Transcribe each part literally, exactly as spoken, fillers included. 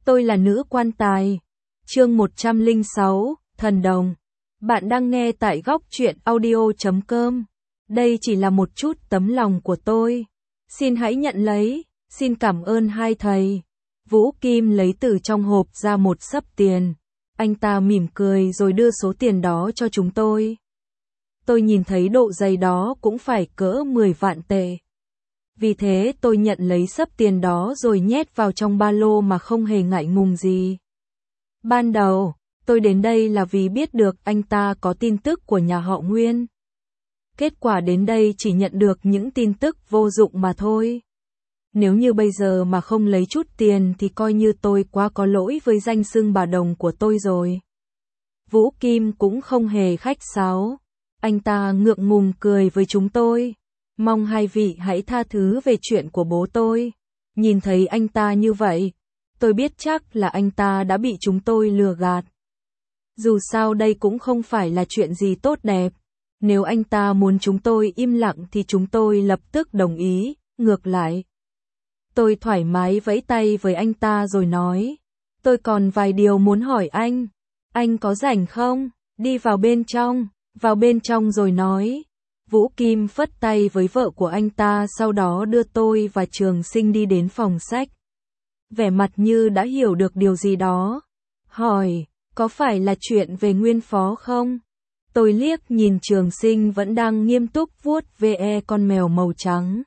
Tôi là nữ quan tài. Chương một trăm lẻ sáu, Thần Đồng. Bạn đang nghe tại góc truyện audio chấm com. Đây chỉ là một chút tấm lòng của tôi. Xin hãy nhận lấy, xin cảm ơn hai thầy. Vũ Kim lấy từ trong hộp ra một xấp tiền. Anh ta mỉm cười rồi đưa số tiền đó cho chúng tôi. Tôi nhìn thấy độ dày đó cũng phải cỡ mười vạn tệ. Vì thế tôi nhận lấy xấp tiền đó rồi nhét vào trong ba lô mà không hề ngại ngùng gì. Ban đầu, tôi đến đây là vì biết được anh ta có tin tức của nhà họ Nguyên. Kết quả đến đây chỉ nhận được những tin tức vô dụng mà thôi. Nếu như bây giờ mà không lấy chút tiền thì coi như tôi quá có lỗi với danh xưng bà Đồng của tôi rồi. Vũ Kim cũng không hề khách sáo. Anh ta ngượng ngùng cười với chúng tôi. Mong hai vị hãy tha thứ về chuyện của bố tôi. Nhìn thấy anh ta như vậy, tôi biết chắc là anh ta đã bị chúng tôi lừa gạt. Dù sao đây cũng không phải là chuyện gì tốt đẹp. Nếu anh ta muốn chúng tôi im lặng thì chúng tôi lập tức đồng ý, ngược lại. Tôi thoải mái vẫy tay với anh ta rồi nói. Tôi còn vài điều muốn hỏi anh. Anh có rảnh không? Đi vào bên trong. Vào bên trong rồi nói. Vũ Kim phất tay với vợ của anh ta sau đó đưa tôi và Trường Sinh đi đến phòng sách. Vẻ mặt như đã hiểu được điều gì đó. Hỏi, có phải là chuyện về Nguyên Phó không? Tôi liếc nhìn Trường Sinh vẫn đang nghiêm túc vuốt ve con mèo màu trắng.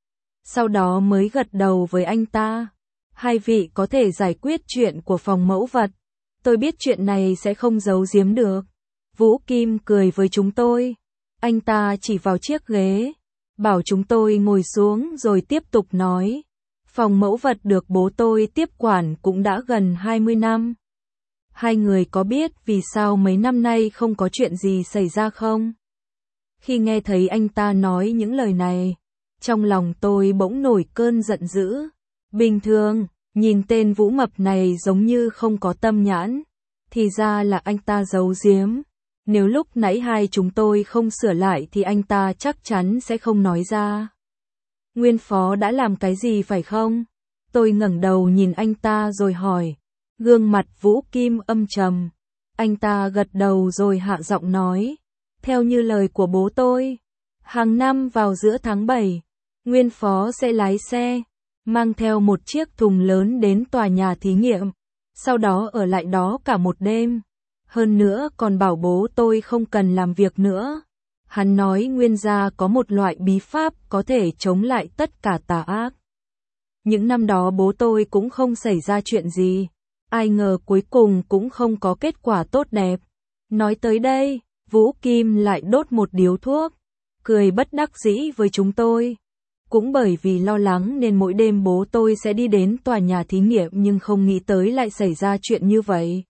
Sau đó mới gật đầu với anh ta. Hai vị có thể giải quyết chuyện của phòng mẫu vật. Tôi biết chuyện này sẽ không giấu giếm được. Vũ Kim cười với chúng tôi. Anh ta chỉ vào chiếc ghế, bảo chúng tôi ngồi xuống rồi tiếp tục nói. Phòng mẫu vật được bố tôi tiếp quản cũng đã gần hai mươi năm. Hai người có biết vì sao mấy năm nay không có chuyện gì xảy ra không? Khi nghe thấy anh ta nói những lời này, trong lòng tôi bỗng nổi cơn giận dữ. Bình thường, nhìn tên Vũ Mập này giống như không có tâm nhãn, thì ra là anh ta giấu giếm. Nếu lúc nãy hai chúng tôi không sửa lại thì anh ta chắc chắn sẽ không nói ra. Nguyên Phó đã làm cái gì phải không? Tôi ngẩng đầu nhìn anh ta rồi hỏi. Gương mặt Vũ Kim âm trầm. Anh ta gật đầu rồi hạ giọng nói. Theo như lời của bố tôi, hàng năm vào giữa tháng bảy, Nguyên Phó sẽ lái xe, mang theo một chiếc thùng lớn đến tòa nhà thí nghiệm, sau đó ở lại đó cả một đêm. Hơn nữa còn bảo bố tôi không cần làm việc nữa. Hắn nói Nguyên gia có một loại bí pháp có thể chống lại tất cả tà ác. Những năm đó bố tôi cũng không xảy ra chuyện gì. Ai ngờ cuối cùng cũng không có kết quả tốt đẹp. Nói tới đây, Vũ Kim lại đốt một điếu thuốc, cười bất đắc dĩ với chúng tôi. Cũng bởi vì lo lắng nên mỗi đêm bố tôi sẽ đi đến tòa nhà thí nghiệm nhưng không nghĩ tới lại xảy ra chuyện như vậy.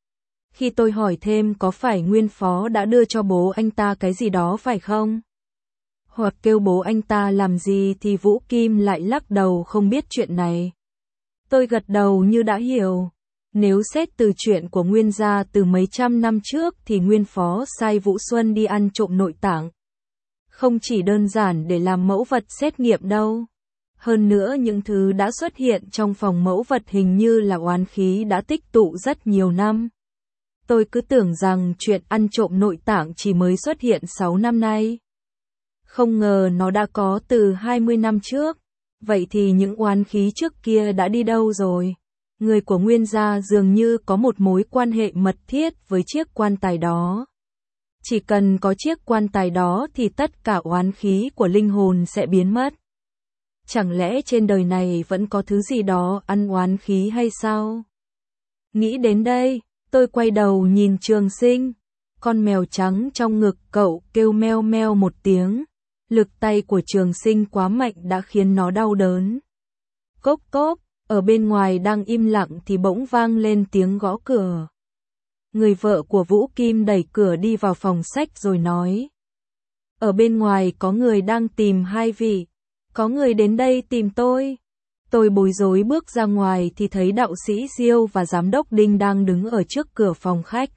Khi tôi hỏi thêm có phải Nguyên Phó đã đưa cho bố anh ta cái gì đó phải không? Hoặc kêu bố anh ta làm gì thì Vũ Kim lại lắc đầu không biết chuyện này. Tôi gật đầu như đã hiểu. Nếu xét từ chuyện của Nguyên gia từ mấy trăm năm trước thì Nguyên Phó sai Vũ Xuân đi ăn trộm nội tạng. Không chỉ đơn giản để làm mẫu vật xét nghiệm đâu. Hơn nữa những thứ đã xuất hiện trong phòng mẫu vật hình như là oán khí đã tích tụ rất nhiều năm. Tôi cứ tưởng rằng chuyện ăn trộm nội tạng chỉ mới xuất hiện sáu năm nay. Không ngờ nó đã có từ hai mươi năm trước. Vậy thì những oán khí trước kia đã đi đâu rồi? Người của Nguyên gia dường như có một mối quan hệ mật thiết với chiếc quan tài đó. Chỉ cần có chiếc quan tài đó thì tất cả oán khí của linh hồn sẽ biến mất. Chẳng lẽ trên đời này vẫn có thứ gì đó ăn oán khí hay sao? Nghĩ đến đây, tôi quay đầu nhìn Trường Sinh. Con mèo trắng trong ngực cậu kêu meo meo một tiếng. Lực tay của Trường Sinh quá mạnh đã khiến nó đau đớn. Cốc cốc, ở bên ngoài đang im lặng thì bỗng vang lên tiếng gõ cửa. Người vợ của Vũ Kim đẩy cửa đi vào phòng sách rồi nói. Ở bên ngoài có người đang tìm hai vị. Có người đến đây tìm tôi. Tôi bối rối bước ra ngoài thì thấy đạo sĩ Diêu và giám đốc Đinh đang đứng ở trước cửa phòng khách.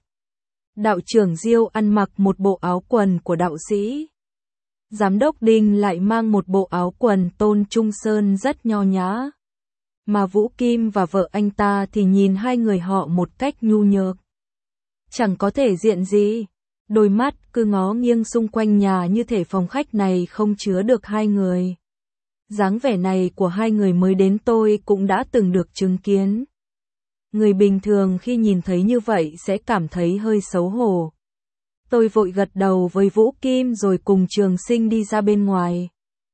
Đạo trưởng Diêu ăn mặc một bộ áo quần của đạo sĩ. Giám đốc Đinh lại mang một bộ áo quần Tôn Trung Sơn rất nho nhã. mà Vũ Kim và vợ anh ta thì nhìn hai người họ một cách nhu nhược. Chẳng có thể diện gì, đôi mắt cứ ngó nghiêng xung quanh nhà như thể phòng khách này không chứa được hai người. Dáng vẻ này của hai người mới đến tôi cũng đã từng được chứng kiến. Người bình thường khi nhìn thấy như vậy sẽ cảm thấy hơi xấu hổ. Tôi vội gật đầu với Vũ Kim rồi cùng Trường Sinh đi ra bên ngoài.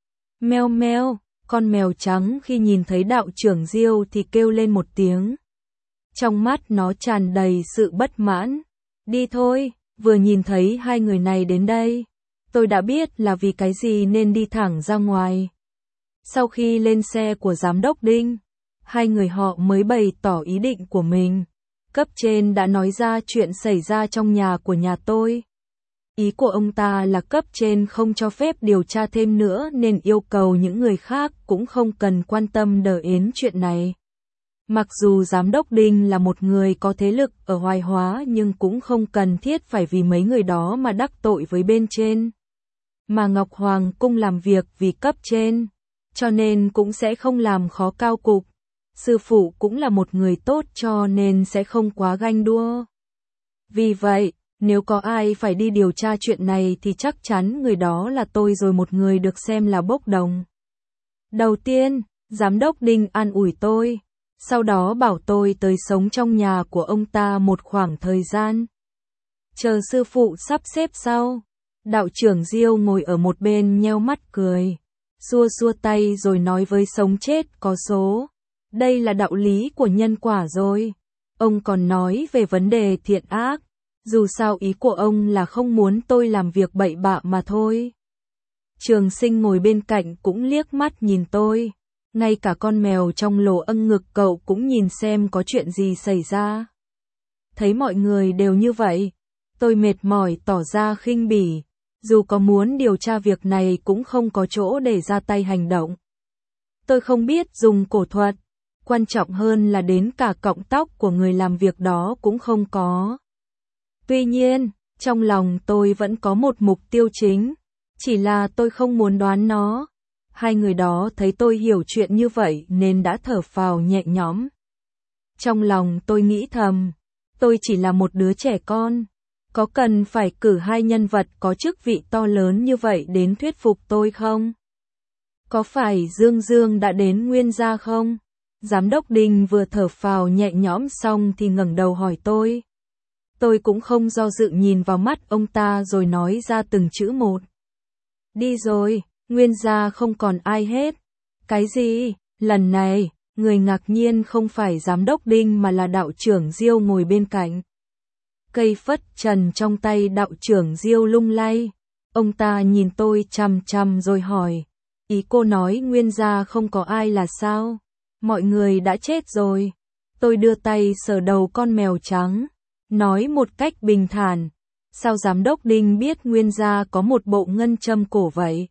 Meo meo, con mèo trắng khi nhìn thấy đạo trưởng Diêu thì kêu lên một tiếng. Trong mắt nó tràn đầy sự bất mãn. Đi thôi, vừa nhìn thấy hai người này đến đây, tôi đã biết là vì cái gì nên đi thẳng ra ngoài. Sau khi lên xe của giám đốc Đinh, hai người họ mới bày tỏ ý định của mình. Cấp trên đã nói ra chuyện xảy ra trong nhà của nhà tôi. Ý của ông ta là cấp trên không cho phép điều tra thêm nữa nên yêu cầu những người khác cũng không cần quan tâm đến chuyện này. Mặc dù giám đốc Đinh là một người có thế lực ở Hoài Hóa nhưng cũng không cần thiết phải vì mấy người đó mà đắc tội với bên trên. Mà Ngọc Hoàng Cung làm việc vì cấp trên, cho nên cũng sẽ không làm khó cao cục. Sư phụ cũng là một người tốt cho nên sẽ không quá ganh đua. Vì vậy, nếu có ai phải đi điều tra chuyện này thì chắc chắn người đó là tôi rồi, một người được xem là bốc đồng. Đầu tiên, giám đốc Đinh an ủi tôi, sau đó bảo tôi tới sống trong nhà của ông ta một khoảng thời gian. Chờ sư phụ sắp xếp sau, đạo trưởng Diêu ngồi ở một bên nheo mắt cười, xua xua tay rồi nói với sống chết có số. Đây là đạo lý của nhân quả rồi. Ông còn nói về vấn đề thiện ác. Dù sao ý của ông là không muốn tôi làm việc bậy bạ mà thôi. Trường Sinh ngồi bên cạnh cũng liếc mắt nhìn tôi. Ngay cả con mèo trong lỗ âng ngực cậu cũng nhìn xem có chuyện gì xảy ra. Thấy mọi người đều như vậy, tôi mệt mỏi tỏ ra khinh bỉ. Dù có muốn điều tra việc này cũng không có chỗ để ra tay hành động. Tôi không biết dùng cổ thuật. Quan trọng hơn là đến cả cọng tóc của người làm việc đó cũng không có. Tuy nhiên, trong lòng tôi vẫn có một mục tiêu chính, chỉ là tôi không muốn đoán nó. Hai người đó thấy tôi hiểu chuyện như vậy nên đã thở phào nhẹ nhõm. Trong lòng tôi nghĩ thầm, tôi chỉ là một đứa trẻ con, có cần phải cử hai nhân vật có chức vị to lớn như vậy đến thuyết phục tôi không? Có phải Dương Dương đã đến Nguyên gia không? Giám đốc Đinh vừa thở phào nhẹ nhõm xong thì ngẩng đầu hỏi tôi. Tôi cũng không do dự nhìn vào mắt ông ta rồi nói ra từng chữ một. Đi rồi, Nguyên gia không còn ai hết. Cái gì? Lần này, người ngạc nhiên không phải giám đốc Đinh mà là đạo trưởng Diêu ngồi bên cạnh. Cây phất trần trong tay đạo trưởng Diêu lung lay. Ông ta nhìn tôi chằm chằm rồi hỏi. Ý cô nói Nguyên gia không có ai là sao? Mọi người đã chết rồi. Tôi đưa tay sờ đầu con mèo trắng, nói một cách bình thản. Sao giám đốc Đinh biết Nguyên gia có một bộ ngân châm cổ vậy?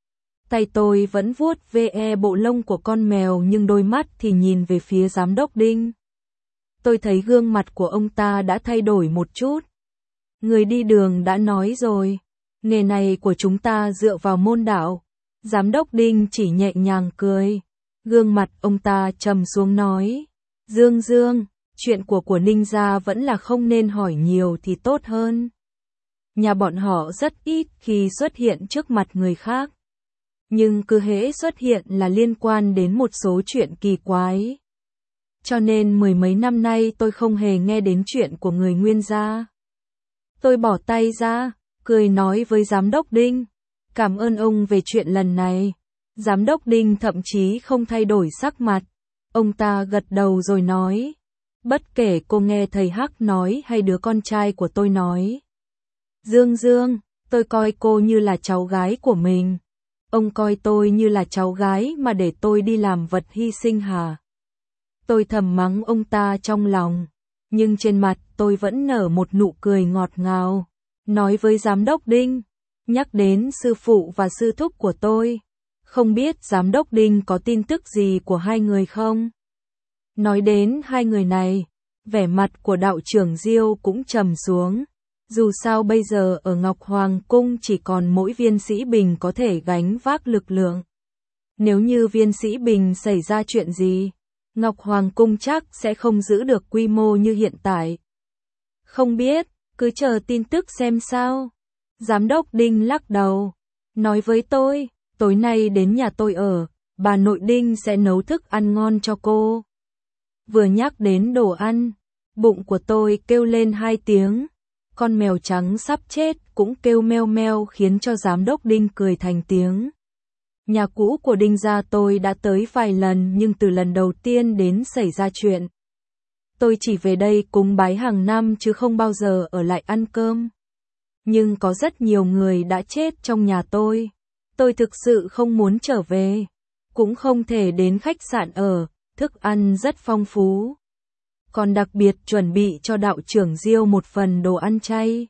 Tay tôi vẫn vuốt ve bộ lông của con mèo nhưng đôi mắt thì nhìn về phía giám đốc Đinh. Tôi thấy gương mặt của ông ta đã thay đổi một chút. Người đi đường đã nói rồi, nghề này của chúng ta dựa vào môn đạo. Giám đốc Đinh chỉ nhẹ nhàng cười. Gương mặt ông ta trầm xuống nói. Dương Dương, chuyện của của Ninh gia vẫn là không nên hỏi nhiều thì tốt hơn. Nhà bọn họ rất ít khi xuất hiện trước mặt người khác. Nhưng cứ hễ xuất hiện là liên quan đến một số chuyện kỳ quái. Cho nên mười mấy năm nay tôi không hề nghe đến chuyện của người Nguyên gia. Tôi bỏ tay ra, cười nói với giám đốc Đinh. Cảm ơn ông về chuyện lần này. Giám đốc Đinh thậm chí không thay đổi sắc mặt. Ông ta gật đầu rồi nói. Bất kể cô nghe thầy Hắc nói hay đứa con trai của tôi nói. Dương Dương, tôi coi cô như là cháu gái của mình. Ông coi tôi như là cháu gái mà để tôi đi làm vật hy sinh hả? Tôi thầm mắng ông ta trong lòng. Nhưng trên mặt tôi vẫn nở một nụ cười ngọt ngào. Nói với giám đốc Đinh. Nhắc đến sư phụ và sư thúc của tôi. Không biết giám đốc Đinh có tin tức gì của hai người không? Nói đến hai người này, vẻ mặt của đạo trưởng Diêu cũng trầm xuống. Dù sao bây giờ ở Ngọc Hoàng Cung chỉ còn mỗi viên sĩ Bình có thể gánh vác lực lượng. Nếu như viên sĩ Bình xảy ra chuyện gì, Ngọc Hoàng Cung chắc sẽ không giữ được quy mô như hiện tại. Không biết, cứ chờ tin tức xem sao. Giám đốc Đinh lắc đầu, nói với tôi, tối nay đến nhà tôi ở, bà nội Đinh sẽ nấu thức ăn ngon cho cô. Vừa nhắc đến đồ ăn, bụng của tôi kêu lên hai tiếng. Con mèo trắng sắp chết cũng kêu meo meo khiến cho giám đốc Đinh cười thành tiếng. Nhà cũ của Đinh gia tôi đã tới vài lần nhưng từ lần đầu tiên đến xảy ra chuyện. Tôi chỉ về đây cúng bái hàng năm chứ không bao giờ ở lại ăn cơm. Nhưng có rất nhiều người đã chết trong nhà tôi. Tôi thực sự không muốn trở về. Cũng không thể đến khách sạn ở, thức ăn rất phong phú. Còn đặc biệt chuẩn bị cho đạo trưởng Diêu một phần đồ ăn chay.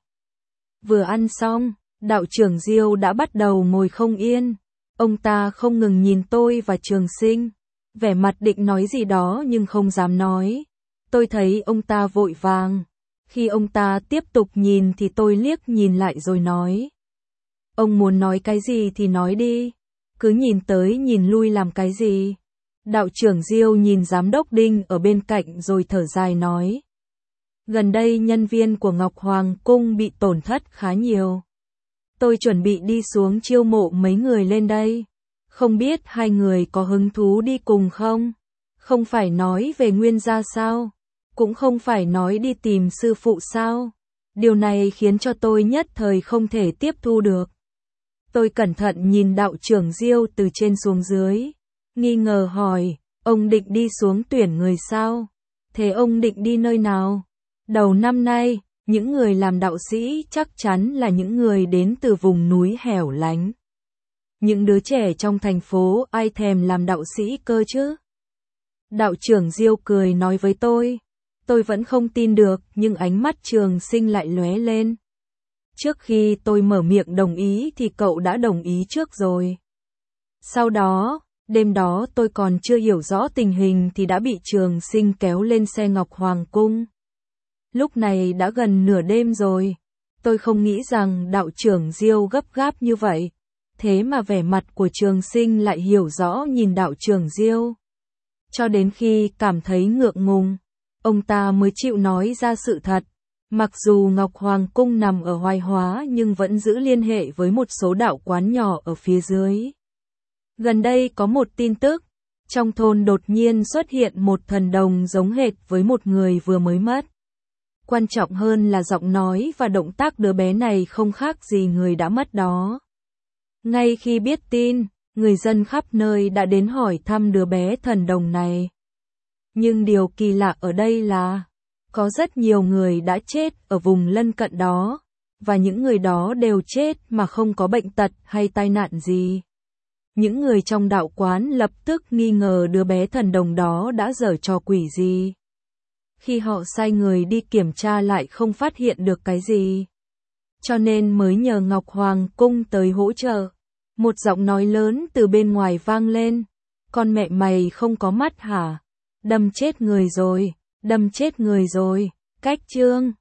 Vừa ăn xong, đạo trưởng Diêu đã bắt đầu ngồi không yên. Ông ta không ngừng nhìn tôi và Trường Sinh, vẻ mặt định nói gì đó nhưng không dám nói. Tôi thấy ông ta vội vàng. Khi ông ta tiếp tục nhìn thì tôi liếc nhìn lại rồi nói. Ông muốn nói cái gì thì nói đi, cứ nhìn tới nhìn lui làm cái gì. Đạo trưởng Diêu nhìn giám đốc Đinh ở bên cạnh rồi thở dài nói. Gần đây nhân viên của Ngọc Hoàng Cung bị tổn thất khá nhiều. Tôi chuẩn bị đi xuống chiêu mộ mấy người lên đây. Không biết hai người có hứng thú đi cùng không? Không phải nói về Nguyên gia sao? Cũng không phải nói đi tìm sư phụ sao? Điều này khiến cho tôi nhất thời không thể tiếp thu được. Tôi cẩn thận nhìn đạo trưởng Diêu từ trên xuống dưới. Nghi ngờ hỏi, ông định đi xuống tuyển người sao? Thế ông định đi nơi nào? Đầu năm nay, những người làm đạo sĩ chắc chắn là những người đến từ vùng núi hẻo lánh. Những đứa trẻ trong thành phố ai thèm làm đạo sĩ cơ chứ? Đạo trưởng Diêu cười nói với tôi. Tôi vẫn không tin được nhưng ánh mắt Trường Sinh lại lóe lên. Trước khi tôi mở miệng đồng ý thì cậu đã đồng ý trước rồi. Sau đó, đêm đó tôi còn chưa hiểu rõ tình hình thì đã bị Trường Sinh kéo lên xe Ngọc Hoàng Cung. Lúc này đã gần nửa đêm rồi. Tôi không nghĩ rằng đạo trưởng Diêu gấp gáp như vậy. Thế mà vẻ mặt của Trường Sinh lại hiểu rõ nhìn đạo trưởng Diêu. Cho đến khi cảm thấy ngượng ngùng, ông ta mới chịu nói ra sự thật. Mặc dù Ngọc Hoàng Cung nằm ở Hoài Hóa nhưng vẫn giữ liên hệ với một số đạo quán nhỏ ở phía dưới. Gần đây có một tin tức, trong thôn đột nhiên xuất hiện một thần đồng giống hệt với một người vừa mới mất. Quan trọng hơn là giọng nói và động tác đứa bé này không khác gì người đã mất đó. Ngay khi biết tin, người dân khắp nơi đã đến hỏi thăm đứa bé thần đồng này. Nhưng điều kỳ lạ ở đây là, có rất nhiều người đã chết ở vùng lân cận đó, và những người đó đều chết mà không có bệnh tật hay tai nạn gì. Những người trong đạo quán lập tức nghi ngờ đứa bé thần đồng đó đã giở trò quỷ gì. Khi họ sai người đi kiểm tra lại không phát hiện được cái gì. Cho nên mới nhờ Ngọc Hoàng Cung tới hỗ trợ. Một giọng nói lớn từ bên ngoài vang lên. Con mẹ mày không có mắt hả? Đâm chết người rồi, đâm chết người rồi. Cách chương